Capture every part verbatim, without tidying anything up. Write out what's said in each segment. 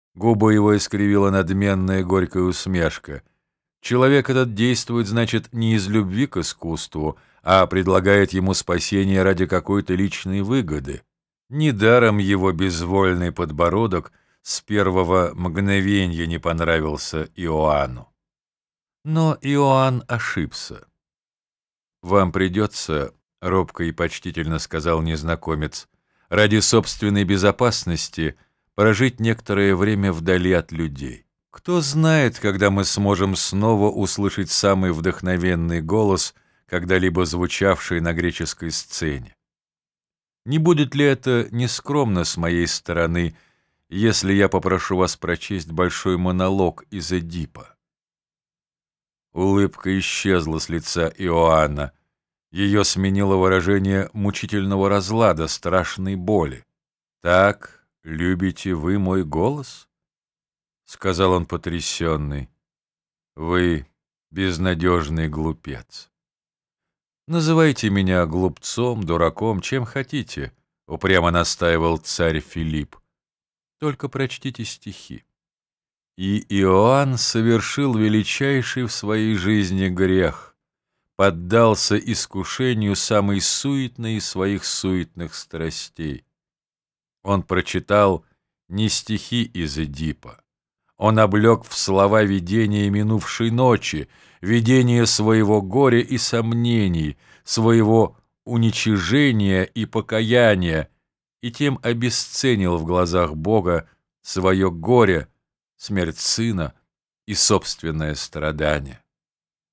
Губы его искривила надменная горькая усмешка. Человек этот действует, значит, не из любви к искусству, а предлагает ему спасение ради какой-то личной выгоды. Недаром его безвольный подбородок с первого мгновенья не понравился Иоанну. Но Иоанн ошибся. «Вам придется, — робко и почтительно сказал незнакомец, — ради собственной безопасности прожить некоторое время вдали от людей. Кто знает, когда мы сможем снова услышать самый вдохновенный голос, когда-либо звучавший на греческой сцене. Не будет ли это нескромно с моей стороны, если я попрошу вас прочесть большой монолог из Эдипа?» Улыбка исчезла с лица Иоанна. Ее сменило выражение мучительного разлада, страшной боли. «Так любите вы мой голос?» — сказал он потрясенный. «Вы безнадежный глупец». «Называйте меня глупцом, дураком, чем хотите», — упрямо настаивал царь Филипп. «Только прочтите стихи». И Иоанн совершил величайший в своей жизни грех, поддался искушению самой суетной из своих суетных страстей. Он прочитал не стихи из Эдипа. Он облег в слова видения минувшей ночи, видение своего горя и сомнений, своего уничижения и покаяния, и тем обесценил в глазах Бога свое горе, смерть сына и собственное страдание.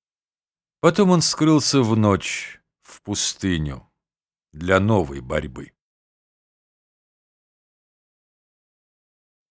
Потом он скрылся в ночь в пустыню для новой борьбы.